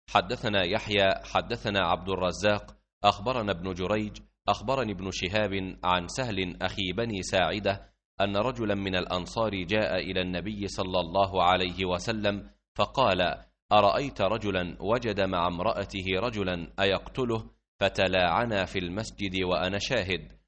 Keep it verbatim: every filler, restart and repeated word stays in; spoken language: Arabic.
حدثنا يحيى حدثنا عبد الرزاق أخبرنا ابن جريج أخبرني ابن شهاب عن سهل أخي بني ساعدة أن رجلا من الأنصار جاء إلى النبي صلى الله عليه وسلم فقال: أرأيت رجلا وجد مع امرأته رجلا أيقتله؟ فتلاعنا في المسجد وأنا شاهد.